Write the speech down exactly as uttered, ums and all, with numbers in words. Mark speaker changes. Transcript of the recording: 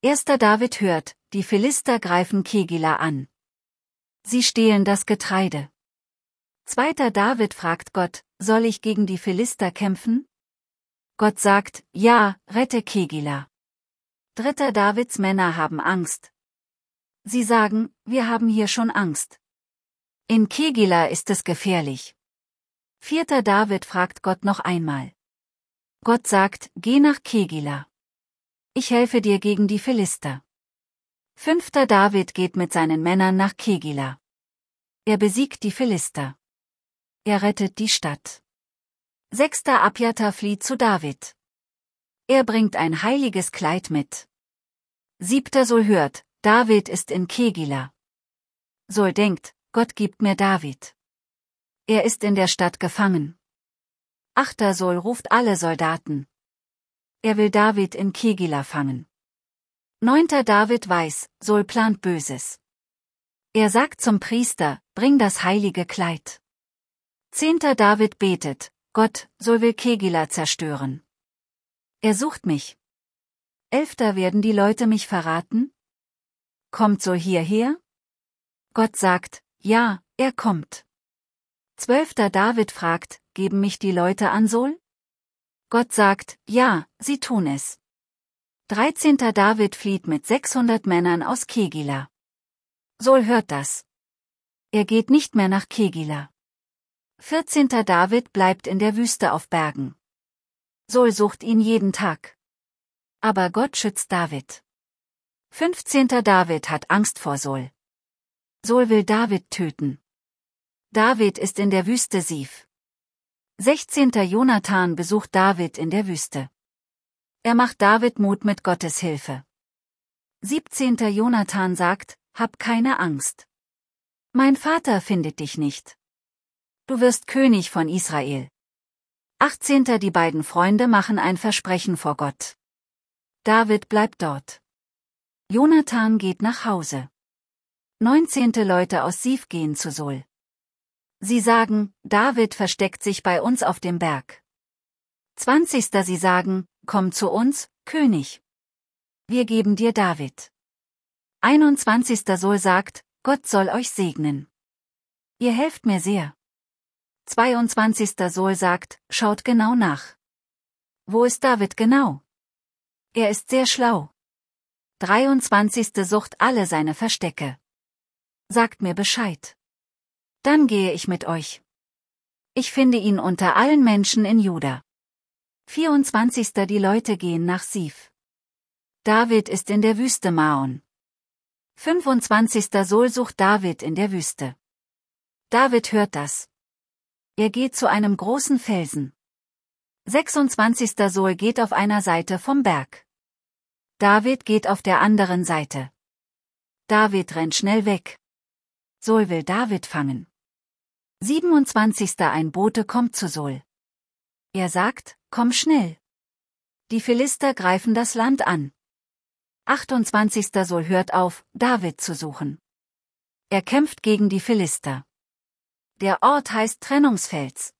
Speaker 1: Erster David hört, die Philister greifen Kegila an. Sie stehlen das Getreide. Zweiter David fragt Gott, soll ich gegen die Philister kämpfen? Gott sagt, ja, rette Kegila. Dritter Davids Männer haben Angst. Sie sagen, wir haben hier schon Angst. In Kegila ist es gefährlich. Vierter David fragt Gott noch einmal. Gott sagt, geh nach Kegila. Ich helfe dir gegen die Philister. Fünfter David geht mit seinen Männern nach Kegila. Er besiegt die Philister. Er rettet die Stadt. Sechster Abjatar flieht zu David. Er bringt ein heiliges Kleid mit. Siebter Saul hört, David ist in Kegila. Saul denkt, Gott gibt mir David. Er ist in der Stadt gefangen. Achter Saul ruft alle Soldaten. Er will David in Kegila fangen. Neunter David weiß, Saul plant Böses. Er sagt zum Priester, bring das heilige Kleid. Zehnter David betet, Gott, Saul will Kegila zerstören. Er sucht mich. Elfter werden die Leute mich verraten? Kommt Saul hierher? Gott sagt, ja, er kommt. Zwölfter David fragt, geben mich die Leute an Saul? Gott sagt, ja, sie tun es. Dreizehnter David flieht mit sechshundert Männern aus Kegila. Saul hört das. Er geht nicht mehr nach Kegila. Vierzehnter David bleibt in der Wüste auf Bergen. Saul sucht ihn jeden Tag. Aber Gott schützt David. Fünfzehnter David hat Angst vor Saul. Saul will David töten. David ist in der Wüste Sif. Sechzehnter Jonathan besucht David in der Wüste. Er macht David Mut mit Gottes Hilfe. Siebzehnter Jonathan sagt, hab keine Angst. Mein Vater findet dich nicht. Du wirst König von Israel. Achtzehnter Die beiden Freunde machen ein Versprechen vor Gott. David bleibt dort. Jonathan geht nach Hause. Neunzehnte Leute aus Sif gehen zu Saul. Sie sagen, David versteckt sich bei uns auf dem Berg. Zwanzigster Sie sagen, komm zu uns, König. Wir geben dir David. Einundzwanzigster Saul sagt, Gott soll euch segnen. Ihr helft mir sehr. Zweiundzwanzigster Saul sagt, schaut genau nach. Wo ist David genau? Er ist sehr schlau. Dreiundzwanzigster sucht alle seine Verstecke. Sagt mir Bescheid. Dann gehe ich mit euch. Ich finde ihn unter allen Menschen in Juda. vierundzwanzigster Die Leute gehen nach Sif. David ist in der Wüste Maon. fünfundzwanzigster Saul sucht David in der Wüste. David hört das. Er geht zu einem großen Felsen. sechsundzwanzigster Saul geht auf einer Seite vom Berg. David geht auf der anderen Seite. David rennt schnell weg. Saul will David fangen. siebenundzwanzigster Ein Bote kommt zu Saul. Er sagt, komm schnell. Die Philister greifen das Land an. achtundzwanzigster Saul hört auf, David zu suchen. Er kämpft gegen die Philister. Der Ort heißt Trennungsfels.